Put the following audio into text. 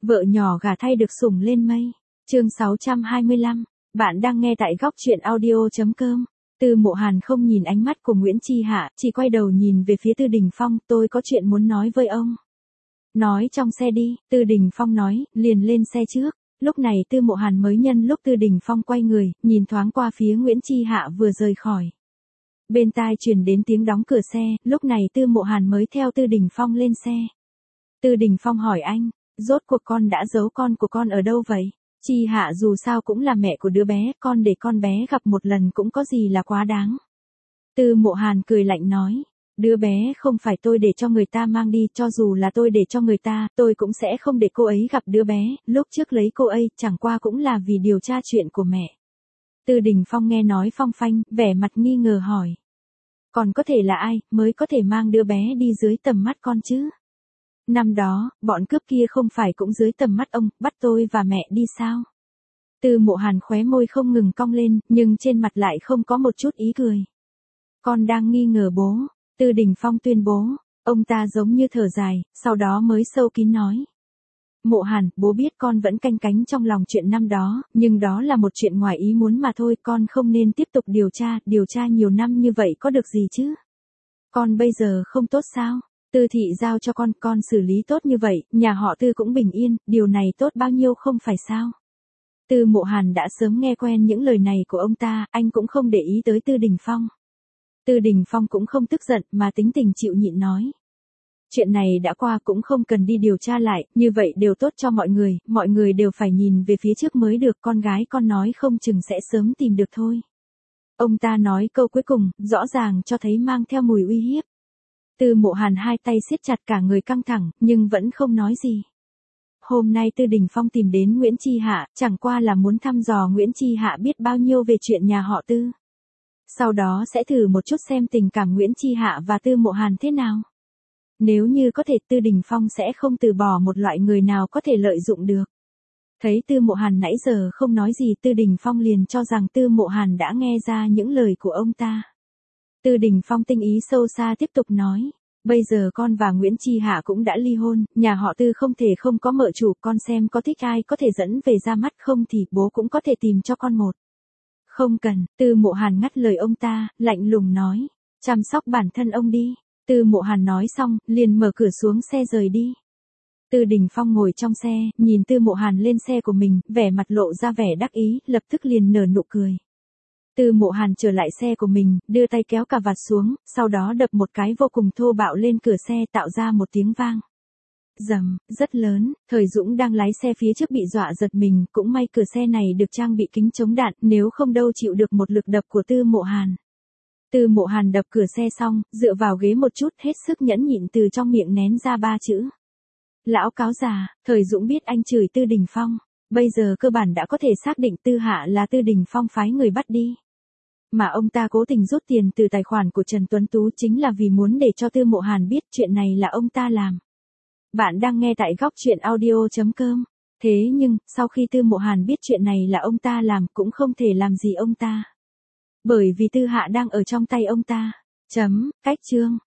Vợ nhỏ gả thay được sủng lên mây. Chương 625. Bạn đang nghe tại góc truyện audio.com. Tư Mộ Hàn không nhìn ánh mắt của Nguyễn Chi Hạ, chỉ quay đầu nhìn về phía Tư Đình Phong, tôi có chuyện muốn nói với ông. Nói trong xe đi, Tư Đình Phong nói, liền lên xe trước. Lúc này Tư Mộ Hàn mới nhân lúc Tư Đình Phong quay người, nhìn thoáng qua phía Nguyễn Chi Hạ vừa rời khỏi. Bên tai truyền đến tiếng đóng cửa xe, lúc này Tư Mộ Hàn mới theo Tư Đình Phong lên xe. Tư Đình Phong hỏi anh, rốt cuộc con đã giấu con của con ở đâu vậy? Chi Hạ dù sao cũng là mẹ của đứa bé, con để con bé gặp một lần cũng có gì là quá đáng. Tư Mộ Hàn cười lạnh nói, đứa bé không phải tôi để cho người ta mang đi, cho dù là tôi để cho người ta, tôi cũng sẽ không để cô ấy gặp đứa bé, lúc trước lấy cô ấy chẳng qua cũng là vì điều tra chuyện của mẹ. Tư Đình Phong nghe nói phong phanh, vẻ mặt nghi ngờ hỏi. Còn có thể là ai, mới có thể mang đứa bé đi dưới tầm mắt con chứ? Năm đó, bọn cướp kia không phải cũng dưới tầm mắt ông, bắt tôi và mẹ đi sao? Tư Mộ Hàn khóe môi không ngừng cong lên, nhưng trên mặt lại không có một chút ý cười. Con đang nghi ngờ bố, Tư Đình Phong tuyên bố, ông ta giống như thở dài, sau đó mới sâu kín nói. Mộ Hàn, bố biết con vẫn canh cánh trong lòng chuyện năm đó, nhưng đó là một chuyện ngoài ý muốn mà thôi, con không nên tiếp tục điều tra nhiều năm như vậy có được gì chứ? Con bây giờ không tốt sao? Tư thị giao cho con xử lý tốt như vậy, nhà họ Tư cũng bình yên, điều này tốt bao nhiêu không phải sao? Tư Mộ Hàn đã sớm nghe quen những lời này của ông ta, anh cũng không để ý tới Tư Đình Phong. Tư Đình Phong cũng không tức giận mà tính tình chịu nhịn nói. Chuyện này đã qua cũng không cần đi điều tra lại, như vậy đều tốt cho mọi người đều phải nhìn về phía trước mới được, con gái con nói không chừng sẽ sớm tìm được thôi. Ông ta nói câu cuối cùng, rõ ràng cho thấy mang theo mùi uy hiếp. Tư Mộ Hàn hai tay siết chặt cả người căng thẳng, nhưng vẫn không nói gì. Hôm nay Tư Đình Phong tìm đến Nguyễn Chi Hạ, chẳng qua là muốn thăm dò Nguyễn Chi Hạ biết bao nhiêu về chuyện nhà họ Tư. Sau đó sẽ thử một chút xem tình cảm Nguyễn Chi Hạ và Tư Mộ Hàn thế nào. Nếu như có thể Tư Đình Phong sẽ không từ bỏ một loại người nào có thể lợi dụng được. Thấy Tư Mộ Hàn nãy giờ không nói gì, Tư Đình Phong liền cho rằng Tư Mộ Hàn đã nghe ra những lời của ông ta. Tư Đình Phong tinh ý sâu xa tiếp tục nói, bây giờ con và Nguyễn Chi Hạ cũng đã ly hôn, nhà họ Tư không thể không có mợ chủ, con xem có thích ai có thể dẫn về ra mắt không thì bố cũng có thể tìm cho con một. Không cần, Tư Mộ Hàn ngắt lời ông ta, lạnh lùng nói, chăm sóc bản thân ông đi. Tư Mộ Hàn nói xong, liền mở cửa xuống xe rời đi. Tư Đình Phong ngồi trong xe, nhìn Tư Mộ Hàn lên xe của mình, vẻ mặt lộ ra vẻ đắc ý, lập tức liền nở nụ cười. Tư Mộ Hàn trở lại xe của mình, đưa tay kéo cà vạt xuống, sau đó đập một cái vô cùng thô bạo lên cửa xe tạo ra một tiếng vang. Rầm, rất lớn, Thời Dũng đang lái xe phía trước bị dọa giật mình, cũng may cửa xe này được trang bị kính chống đạn, nếu không đâu chịu được một lực đập của Tư Mộ Hàn. Tư Mộ Hàn đập cửa xe xong, dựa vào ghế một chút, hết sức nhẫn nhịn từ trong miệng nén ra 3 chữ. Lão cáo già. Thời Dũng biết anh chửi Tư Đình Phong, bây giờ cơ bản đã có thể xác định Tư Hạ là Tư Đình Phong phái người bắt đi. Mà ông ta cố tình rút tiền từ tài khoản của Trần Tuấn Tú chính là vì muốn để cho Tư Mộ Hàn biết chuyện này là ông ta làm. Bạn đang nghe tại góc truyện audio.com. Thế nhưng, sau khi Tư Mộ Hàn biết chuyện này là ông ta làm cũng không thể làm gì ông ta. Bởi vì Tư Hạ đang ở trong tay ông ta. Cách chương.